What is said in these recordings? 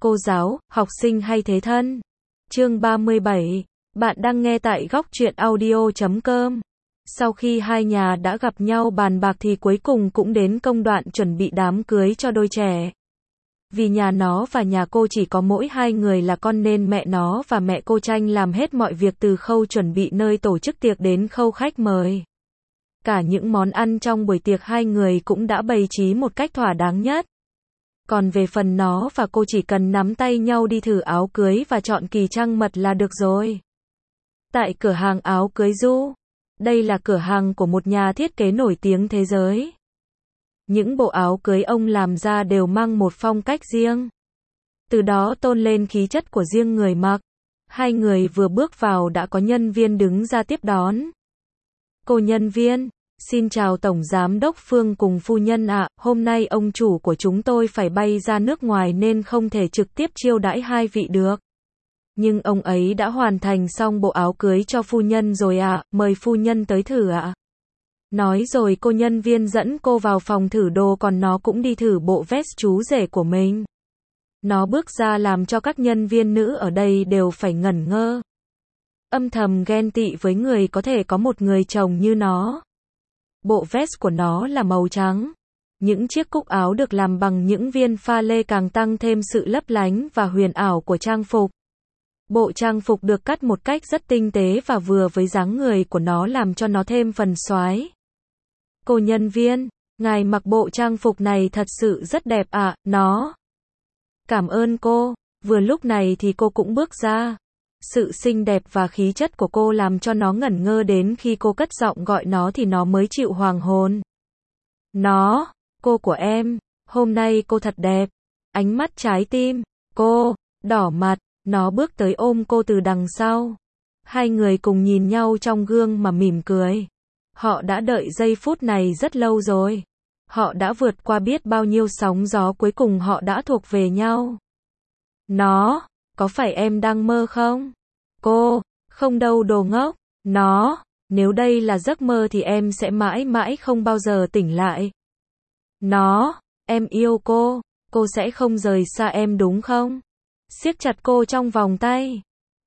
cô giáo, học sinh hay thế thân. Chương 37. Bạn đang nghe tại góc truyện audio.com. Sau khi hai nhà đã gặp nhau bàn bạc thì cuối cùng cũng đến công đoạn chuẩn bị đám cưới cho đôi trẻ. Vì nhà nó và nhà cô chỉ có mỗi hai người là con nên mẹ nó và mẹ cô tranh làm hết mọi việc từ khâu chuẩn bị nơi tổ chức tiệc đến khâu khách mời. Cả những món ăn trong buổi tiệc hai người cũng đã bày trí một cách thỏa đáng nhất. Còn về phần nó và cô chỉ cần nắm tay nhau đi thử áo cưới và chọn kỳ trang mật là được rồi. Tại cửa hàng áo cưới Du. Đây là cửa hàng của một nhà thiết kế nổi tiếng thế giới. Những bộ áo cưới ông làm ra đều mang một phong cách riêng. Từ đó tôn lên khí chất của riêng người mặc. Hai người vừa bước vào đã có nhân viên đứng ra tiếp đón. Cô nhân viên, xin chào Tổng Giám đốc Phương cùng phu nhân ạ, hôm nay ông chủ của chúng tôi phải bay ra nước ngoài nên không thể trực tiếp chiêu đãi hai vị được. Nhưng ông ấy đã hoàn thành xong bộ áo cưới cho phu nhân rồi ạ, mời phu nhân tới thử ạ. Nói rồi cô nhân viên dẫn cô vào phòng thử đồ còn nó cũng đi thử bộ vest chú rể của mình. Nó bước ra làm cho các nhân viên nữ ở đây đều phải ngẩn ngơ. Âm thầm ghen tị với người có thể có một người chồng như nó. Bộ vest của nó là màu trắng. Những chiếc cúc áo được làm bằng những viên pha lê càng tăng thêm sự lấp lánh và huyền ảo của trang phục. Bộ trang phục được cắt một cách rất tinh tế và vừa với dáng người của nó làm cho nó thêm phần xoái. Cô nhân viên, ngài mặc bộ trang phục này thật sự rất đẹp ạ, nó. Cảm ơn cô. Vừa lúc này thì cô cũng bước ra. Sự xinh đẹp và khí chất của cô làm cho nó ngẩn ngơ đến khi cô cất giọng gọi nó thì nó mới chịu hoàng hồn. Nó, cô của em, hôm nay cô thật đẹp. Ánh mắt trái tim, cô, đỏ mặt, nó bước tới ôm cô từ đằng sau. Hai người cùng nhìn nhau trong gương mà mỉm cười. Họ đã đợi giây phút này rất lâu rồi. Họ đã vượt qua biết bao nhiêu sóng gió cuối cùng họ đã thuộc về nhau. Nó, có phải em đang mơ không? Cô, không đâu đồ ngốc. Nó, nếu đây là giấc mơ thì em sẽ mãi mãi không bao giờ tỉnh lại. Nó, em yêu cô sẽ không rời xa em đúng không? Siết chặt cô trong vòng tay.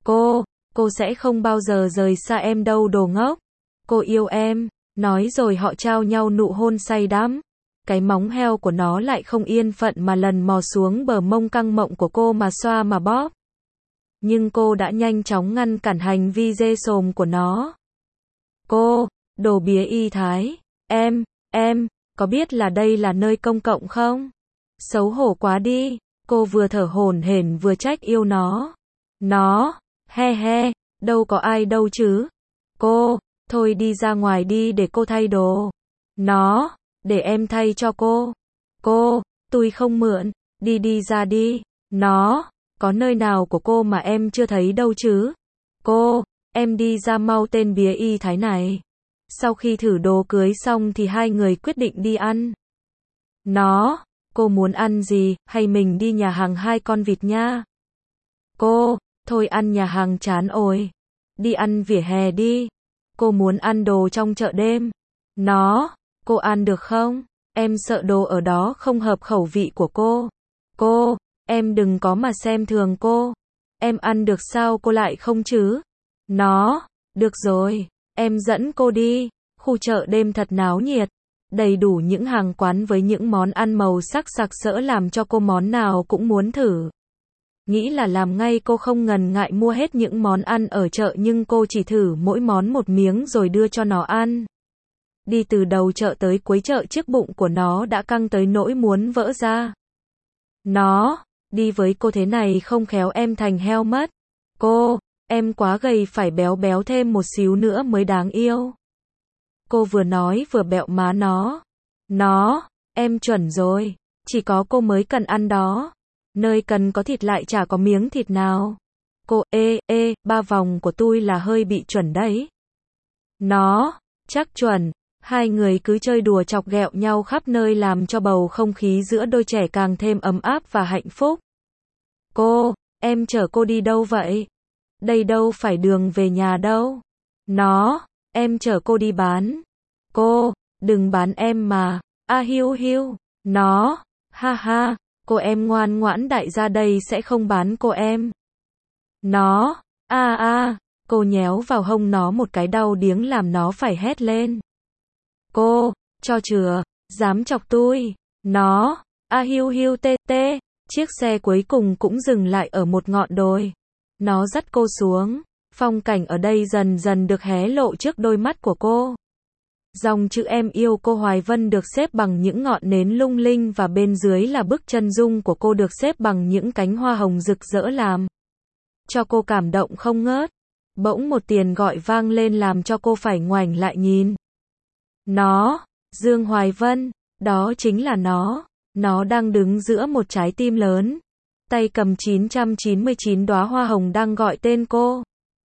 Cô sẽ không bao giờ rời xa em đâu đồ ngốc. Cô yêu em. Nói rồi họ trao nhau nụ hôn say đắm. Cái móng heo của nó lại không yên phận mà lần mò xuống bờ mông căng mọng của cô mà xoa mà bóp. Nhưng cô đã nhanh chóng ngăn cản hành vi dê sồm của nó. Cô, đồ bía y thái. Em, có biết là đây là nơi công cộng không? Xấu hổ quá đi. Cô vừa thở hổn hển vừa trách yêu nó. Nó, he, đâu có ai đâu chứ. Cô, thôi đi ra ngoài đi để cô thay đồ. Nó, để em thay cho cô. Cô, tôi không mượn, đi ra đi. Nó, có nơi nào của cô mà em chưa thấy đâu chứ. Cô, em đi ra mau tên bía y thái này. Sau khi thử đồ cưới xong thì hai người quyết định đi ăn. Nó, cô muốn ăn gì, hay mình đi nhà hàng hai con vịt nha. Cô, thôi ăn nhà hàng chán ôi. Đi ăn vỉa hè đi. Cô muốn ăn đồ trong chợ đêm. Nó, cô ăn được không? Em sợ đồ ở đó không hợp khẩu vị của cô. Cô, em đừng có mà xem thường cô. Em ăn được sao cô lại không chứ? Nó, được rồi, em dẫn cô đi. Khu chợ đêm thật náo nhiệt. Đầy đủ những hàng quán với những món ăn màu sắc sặc sỡ làm cho cô món nào cũng muốn thử. Nghĩ là làm ngay cô không ngần ngại mua hết những món ăn ở chợ nhưng cô chỉ thử mỗi món một miếng rồi đưa cho nó ăn. Đi từ đầu chợ tới cuối chợ chiếc bụng của nó đã căng tới nỗi muốn vỡ ra. Nó, đi với cô thế này không khéo em thành heo mất. Cô, em quá gầy phải béo béo thêm một xíu nữa mới đáng yêu. Cô vừa nói vừa bẹo má nó. Nó, em chuẩn rồi, chỉ có cô mới cần ăn đó. Nơi cần có thịt lại chả có miếng thịt nào. Cô, ba vòng của tôi là hơi bị chuẩn đấy. Nó, chắc chuẩn. Hai người cứ chơi đùa chọc ghẹo nhau khắp nơi làm cho bầu không khí giữa đôi trẻ càng thêm ấm áp và hạnh phúc. Cô, em chở cô đi đâu vậy? Đây đâu phải đường về nhà đâu. Nó, em chở cô đi bán. Cô, đừng bán em mà. Hiu. Nó, ha, Cô em ngoan ngoãn, đại gia đây sẽ không bán cô em. Nó, cô nhéo vào hông nó một cái đau điếng làm nó phải hét lên. Cô, cho chừa, dám chọc tui. Nó, hiu hiu tê tê. Chiếc xe cuối cùng cũng dừng lại ở một ngọn đồi. Nó dắt cô xuống. Phong cảnh ở đây dần dần được hé lộ trước đôi mắt của cô. Dòng chữ em yêu cô Hoài Vân được xếp bằng những ngọn nến lung linh và bên dưới là bức chân dung của cô được xếp bằng những cánh hoa hồng rực rỡ làm cho cô cảm động không ngớt. Bỗng một tiếng gọi vang lên làm cho cô phải ngoảnh lại nhìn. Nó, Dương Hoài Vân, đó chính là nó. Nó đang đứng giữa một trái tim lớn. Tay cầm 999 đóa hoa hồng đang gọi tên cô.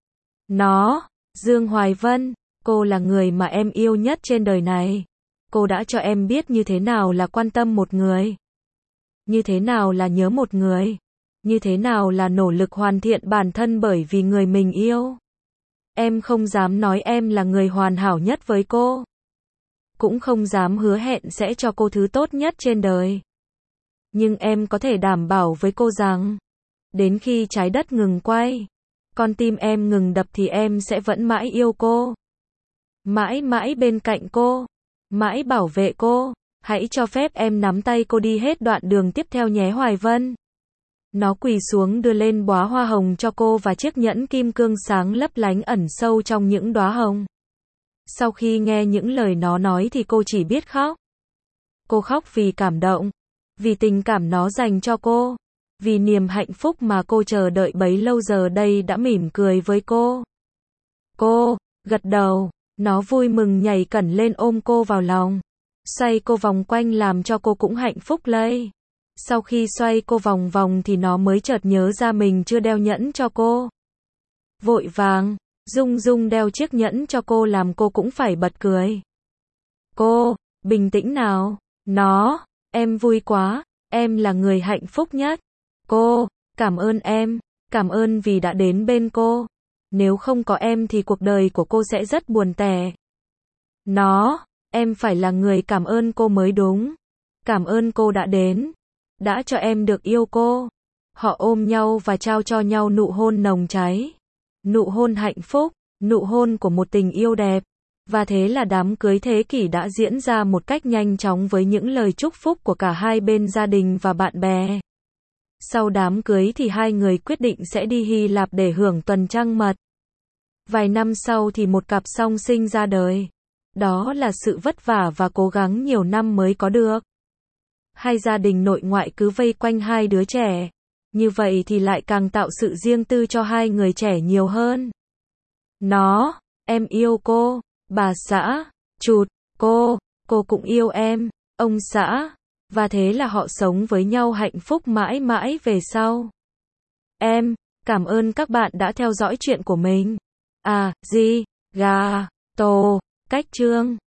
Nó, Dương Hoài Vân, cô là người mà em yêu nhất trên đời này. Cô đã cho em biết như thế nào là quan tâm một người. Như thế nào là nhớ một người. Như thế nào là nỗ lực hoàn thiện bản thân bởi vì người mình yêu. Em không dám nói em là người hoàn hảo nhất với cô. Cũng không dám hứa hẹn sẽ cho cô thứ tốt nhất trên đời. Nhưng em có thể đảm bảo với cô rằng, đến khi trái đất ngừng quay, con tim em ngừng đập thì em sẽ vẫn mãi yêu cô. Mãi mãi bên cạnh cô. Mãi bảo vệ cô. Hãy cho phép em nắm tay cô đi hết đoạn đường tiếp theo nhé Hoài Vân. Nó quỳ xuống đưa lên bó hoa hồng cho cô và chiếc nhẫn kim cương sáng lấp lánh ẩn sâu trong những đóa hồng. Sau khi nghe những lời nó nói thì cô chỉ biết khóc. Cô khóc vì cảm động. Vì tình cảm nó dành cho cô. Vì niềm hạnh phúc mà cô chờ đợi bấy lâu giờ đây đã mỉm cười với cô. Cô, gật đầu. Nó vui mừng nhảy cẩn lên ôm cô vào lòng. Xoay cô vòng quanh làm cho cô cũng hạnh phúc lây. Sau khi xoay cô vòng vòng thì nó mới chợt nhớ ra mình chưa đeo nhẫn cho cô. Vội vàng, rung rung đeo chiếc nhẫn cho cô làm cô cũng phải bật cười. Cô, bình tĩnh nào. Nó, em vui quá, em là người hạnh phúc nhất. Cô, cảm ơn em, cảm ơn vì đã đến bên cô. Nếu không có em thì cuộc đời của cô sẽ rất buồn tẻ. Nó, em phải là người cảm ơn cô mới đúng. Cảm ơn cô đã đến. Đã cho em được yêu cô. Họ ôm nhau và trao cho nhau nụ hôn nồng cháy. Nụ hôn hạnh phúc, nụ hôn của một tình yêu đẹp. Và thế là đám cưới thế kỷ đã diễn ra một cách nhanh chóng với những lời chúc phúc của cả hai bên gia đình và bạn bè. Sau đám cưới thì hai người quyết định sẽ đi Hy Lạp để hưởng tuần trăng mật. Vài năm sau thì một cặp song sinh ra đời. Đó là sự vất vả và cố gắng nhiều năm mới có được. Hai gia đình nội ngoại cứ vây quanh hai đứa trẻ. Như vậy thì lại càng tạo sự riêng tư cho hai người trẻ nhiều hơn. Nó, em yêu cô. Bà xã, chụt, cô cũng yêu em. Ông xã. Và thế là họ sống với nhau hạnh phúc mãi mãi về sau. Em, cảm ơn các bạn đã theo dõi chuyện của mình. Cách chương